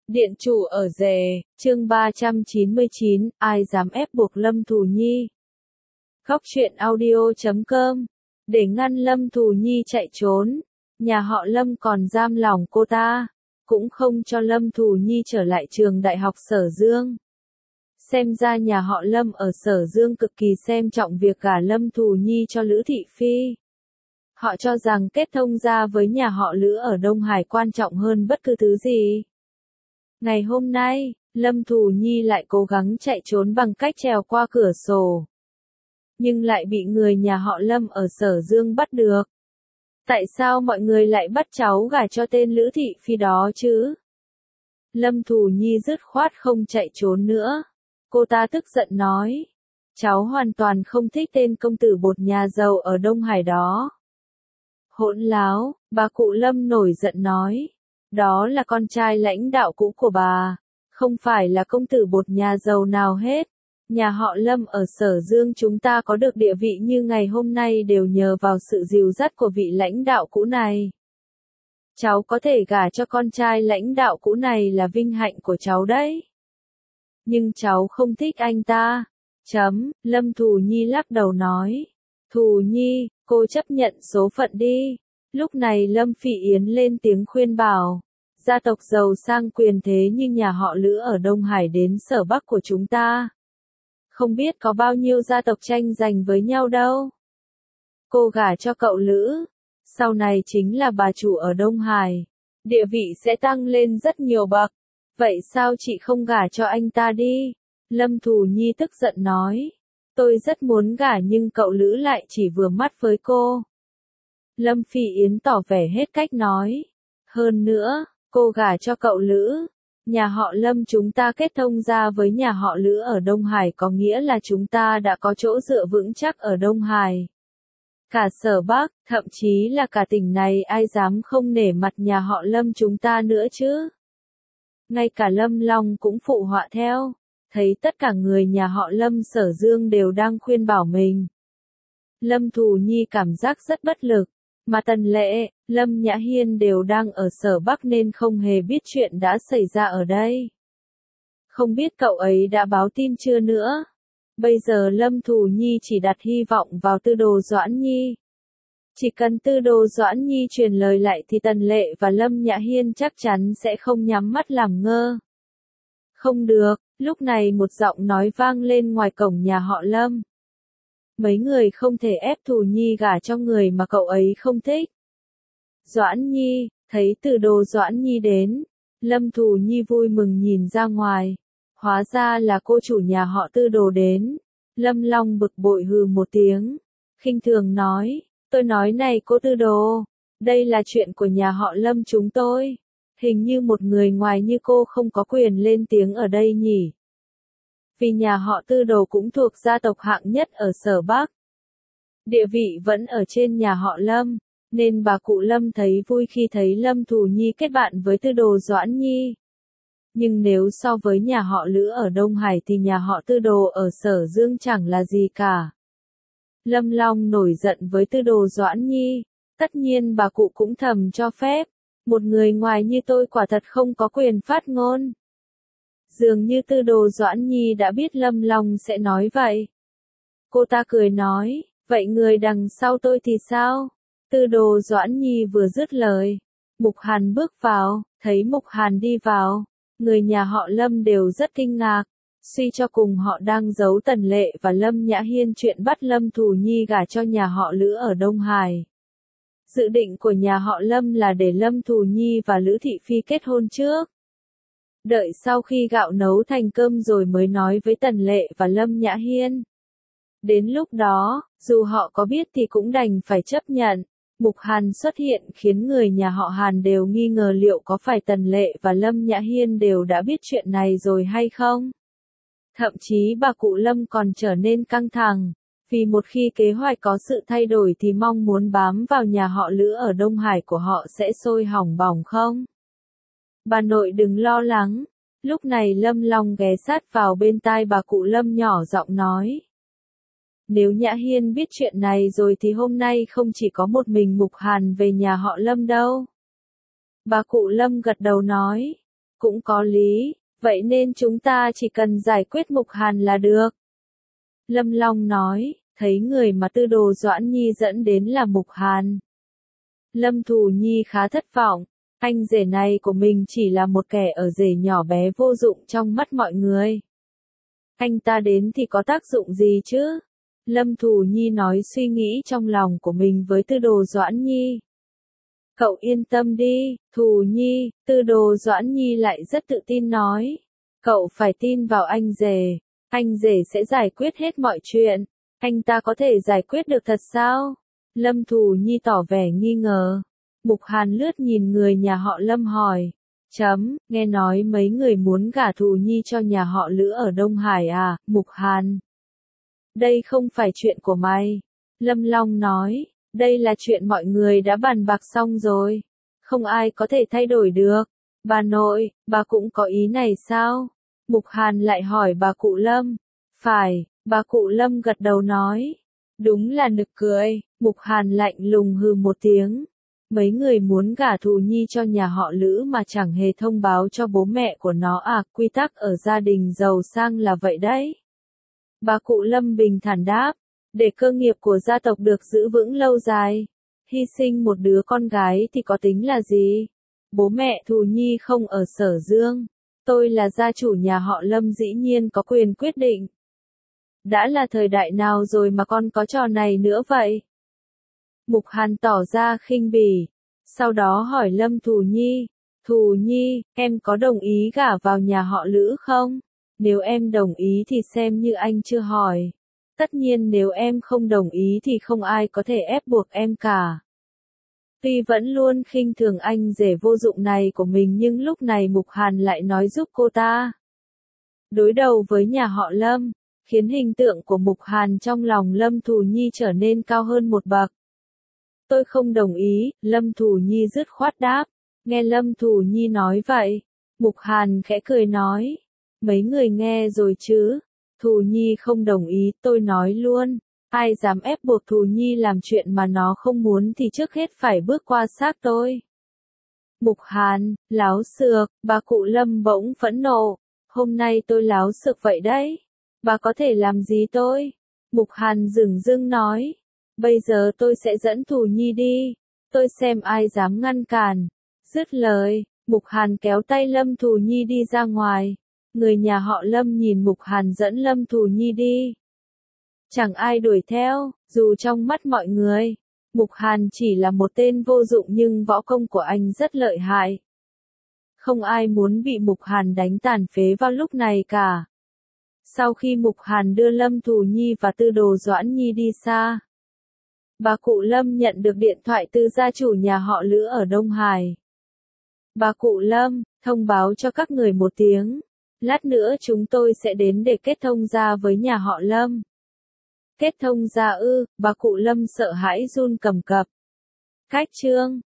Điện chủ ở rể, chương 399, ai dám ép buộc Lâm Thù Nhi. Góc truyện audio.com. Để ngăn Lâm Thù Nhi chạy trốn, nhà họ Lâm còn giam lỏng cô ta, cũng không cho Lâm Thù Nhi trở lại trường đại học Sở Dương. Xem ra nhà họ Lâm ở Sở Dương cực kỳ xem trọng việc gả Lâm Thù Nhi cho Lữ Thị Phi. Họ cho rằng kết thông gia với nhà họ Lữ ở Đông Hải quan trọng hơn bất cứ thứ gì. Ngày hôm nay, Lâm Thù Nhi lại cố gắng chạy trốn bằng cách trèo qua cửa sổ. Nhưng lại bị người nhà họ Lâm ở Sở Dương bắt được. Tại sao mọi người lại bắt cháu gả cho tên Lữ Thị Phi đó chứ? Lâm Thù Nhi dứt khoát không chạy trốn nữa. Cô ta tức giận nói. Cháu hoàn toàn không thích tên công tử bột nhà giàu ở Đông Hải đó. Hỗn láo, bà cụ Lâm nổi giận nói. Đó là con trai lãnh đạo cũ của bà, không phải là công tử bột nhà giàu nào hết. Nhà họ Lâm ở Sở Dương chúng ta có được địa vị như ngày hôm nay đều nhờ vào sự dìu dắt của vị lãnh đạo cũ này. Cháu có thể gả cho con trai lãnh đạo cũ này là vinh hạnh của cháu đấy. Nhưng cháu không thích anh ta. Lâm Thù Nhi lắc đầu nói. Thù Nhi, cô chấp nhận số phận đi. Lúc này Lâm Phỉ Yến lên tiếng khuyên bảo. Gia tộc giàu sang quyền thế như nhà họ Lữ ở Đông Hải đến Sở Bắc của chúng ta. Không biết có bao nhiêu gia tộc tranh giành với nhau đâu. Cô gả cho cậu Lữ. Sau này chính là bà chủ ở Đông Hải. Địa vị sẽ tăng lên rất nhiều bậc. Vậy sao chị không gả cho anh ta đi? Lâm Thù Nhi tức giận nói. Tôi rất muốn gả nhưng cậu Lữ lại chỉ vừa mắt với cô. Lâm Phỉ Yến tỏ vẻ hết cách nói. Hơn nữa, cô gả cho cậu Lữ. Nhà họ Lâm chúng ta kết thông gia với nhà họ Lữ ở Đông Hải có nghĩa là chúng ta đã có chỗ dựa vững chắc ở Đông Hải. Cả Sở Bắc, thậm chí là cả tỉnh này ai dám không nể mặt nhà họ Lâm chúng ta nữa chứ. Ngay cả Lâm Long cũng phụ họa theo. Thấy tất cả người nhà họ Lâm Sở Dương đều đang khuyên bảo mình. Lâm Thù Nhi cảm giác rất bất lực. Mà Tần Lệ, Lâm Nhã Hiên đều đang ở Sở Bắc nên không hề biết chuyện đã xảy ra ở đây. Không biết cậu ấy đã báo tin chưa nữa. Bây giờ Lâm Thù Nhi chỉ đặt hy vọng vào Tư Đồ Doãn Nhi. Chỉ cần Tư Đồ Doãn Nhi truyền lời lại thì Tần Lệ và Lâm Nhã Hiên chắc chắn sẽ không nhắm mắt làm ngơ. Không được, lúc này một giọng nói vang lên ngoài cổng nhà họ Lâm. Mấy người không thể ép Thù Nhi gả cho người mà cậu ấy không thích. Doãn Nhi, thấy Tư Đồ Doãn Nhi đến, Lâm Thù Nhi vui mừng nhìn ra ngoài. Hóa ra là cô chủ nhà họ Tư Đồ đến. Lâm Long bực bội hừ một tiếng, khinh thường nói, tôi nói này cô Tư Đồ, đây là chuyện của nhà họ Lâm chúng tôi. Hình như một người ngoài như cô không có quyền lên tiếng ở đây nhỉ. Vì nhà họ Tư Đồ cũng thuộc gia tộc hạng nhất ở Sở Bắc. Địa vị vẫn ở trên nhà họ Lâm, nên bà cụ Lâm thấy vui khi thấy Lâm Thù Nhi kết bạn với Tư Đồ Doãn Nhi. Nhưng nếu so với nhà họ Lữ ở Đông Hải thì nhà họ Tư Đồ ở Sở Dương chẳng là gì cả. Lâm Long nổi giận với Tư Đồ Doãn Nhi, tất nhiên bà cụ cũng thầm cho phép. Một người ngoài như tôi quả thật không có quyền phát ngôn. Dường như Tư Đồ Doãn Nhi đã biết Lâm Long sẽ nói vậy. Cô ta cười nói, vậy người đằng sau tôi thì sao? Tư Đồ Doãn Nhi vừa dứt lời. Mục Hàn bước vào, thấy Mục Hàn đi vào. Người nhà họ Lâm đều rất kinh ngạc. Suy cho cùng họ đang giấu Tần Lệ và Lâm Nhã Hiên chuyện bắt Lâm Thù Nhi gả cho nhà họ Lữ ở Đông Hải. Dự định của nhà họ Lâm là để Lâm Thù Nhi và Lữ Thị Phi kết hôn trước. Đợi sau khi gạo nấu thành cơm rồi mới nói với Tần Lệ và Lâm Nhã Hiên. Đến lúc đó, dù họ có biết thì cũng đành phải chấp nhận. Mục Hàn xuất hiện khiến người nhà họ Hàn đều nghi ngờ liệu có phải Tần Lệ và Lâm Nhã Hiên đều đã biết chuyện này rồi hay không. Thậm chí bà cụ Lâm còn trở nên căng thẳng. Vì một khi kế hoạch có sự thay đổi thì mong muốn bám vào nhà họ Lữ ở Đông Hải của họ sẽ sôi hỏng bỏng không? Bà nội đừng lo lắng. Lúc này Lâm Long ghé sát vào bên tai bà cụ Lâm nhỏ giọng nói. Nếu Nhã Hiên biết chuyện này rồi thì hôm nay không chỉ có một mình Mục Hàn về nhà họ Lâm đâu. Bà cụ Lâm gật đầu nói. Cũng có lý, vậy nên chúng ta chỉ cần giải quyết Mục Hàn là được. Lâm Long nói, thấy người mà Tư Đồ Doãn Nhi dẫn đến là Mục Hàn. Lâm Thù Nhi khá thất vọng, anh rể này của mình chỉ là một kẻ ở rể nhỏ bé vô dụng trong mắt mọi người. Anh ta đến thì có tác dụng gì chứ? Lâm Thù Nhi nói suy nghĩ trong lòng của mình với Tư Đồ Doãn Nhi. Cậu yên tâm đi, Thù Nhi, Tư Đồ Doãn Nhi lại rất tự tin nói. Cậu phải tin vào anh rể sẽ giải quyết hết mọi chuyện. Anh ta có thể giải quyết được thật sao? Lâm Thù Nhi tỏ vẻ nghi ngờ. Mục Hàn lướt nhìn người nhà họ Lâm hỏi. Nghe nói mấy người muốn gả Thù Nhi cho nhà họ Lữ ở Đông Hải à, Mục Hàn. Đây không phải chuyện của mày. Lâm Long nói, đây là chuyện mọi người đã bàn bạc xong rồi. Không ai có thể thay đổi được. Bà nội, bà cũng có ý này sao? Mục Hàn lại hỏi bà cụ Lâm. Phải, bà cụ Lâm gật đầu nói. Đúng là nực cười, Mục Hàn lạnh lùng hừ một tiếng. Mấy người muốn gả Thù Nhi cho nhà họ Lữ mà chẳng hề thông báo cho bố mẹ của nó à, quy tắc ở gia đình giàu sang là vậy đấy. Bà cụ Lâm bình thản đáp, để cơ nghiệp của gia tộc được giữ vững lâu dài, hy sinh một đứa con gái thì có tính là gì? Bố mẹ Thù Nhi không ở Sở Dương, tôi là gia chủ nhà họ Lâm dĩ nhiên có quyền quyết định. Đã là thời đại nào rồi mà con có trò này nữa vậy? Mục Hàn tỏ ra khinh bỉ, sau đó hỏi Lâm Thù Nhi, em có đồng ý gả vào nhà họ Lữ không? Nếu em đồng ý thì xem như anh chưa hỏi. Tất nhiên nếu em không đồng ý thì không ai có thể ép buộc em cả. Tuy vẫn luôn khinh thường anh rể vô dụng này của mình nhưng lúc này Mục Hàn lại nói giúp cô ta đối đầu với nhà họ Lâm, khiến hình tượng của Mục Hàn trong lòng Lâm Thù Nhi trở nên cao hơn một bậc. Tôi không đồng ý, Lâm Thù Nhi dứt khoát đáp. Nghe Lâm Thù Nhi nói vậy, Mục Hàn khẽ cười nói. Mấy người nghe rồi chứ? Thù Nhi không đồng ý, tôi nói luôn. Ai dám ép buộc Thù Nhi làm chuyện mà nó không muốn thì trước hết phải bước qua xác tôi. Mục Hàn, láo xược, bà cụ Lâm bỗng phẫn nộ. Hôm nay tôi láo xược vậy đấy. Bà có thể làm gì tôi? Mục Hàn dửng dưng nói. Bây giờ tôi sẽ dẫn Thù Nhi đi. Tôi xem ai dám ngăn cản. Dứt lời, Mục Hàn kéo tay Lâm Thù Nhi đi ra ngoài. Người nhà họ Lâm nhìn Mục Hàn dẫn Lâm Thù Nhi đi. Chẳng ai đuổi theo, dù trong mắt mọi người, Mục Hàn chỉ là một tên vô dụng nhưng võ công của anh rất lợi hại. Không ai muốn bị Mục Hàn đánh tàn phế vào lúc này cả. Sau khi Mục Hàn đưa Lâm Thù Nhi và Tư Đồ Doãn Nhi đi xa, bà cụ Lâm nhận được điện thoại từ gia chủ nhà họ Lữ ở Đông Hải. Bà cụ Lâm, thông báo cho các người một tiếng. Lát nữa chúng tôi sẽ đến để kết thông gia với nhà họ Lâm. Kết thông gia ư? Bà cụ Lâm sợ hãi run cầm cập. Cách chương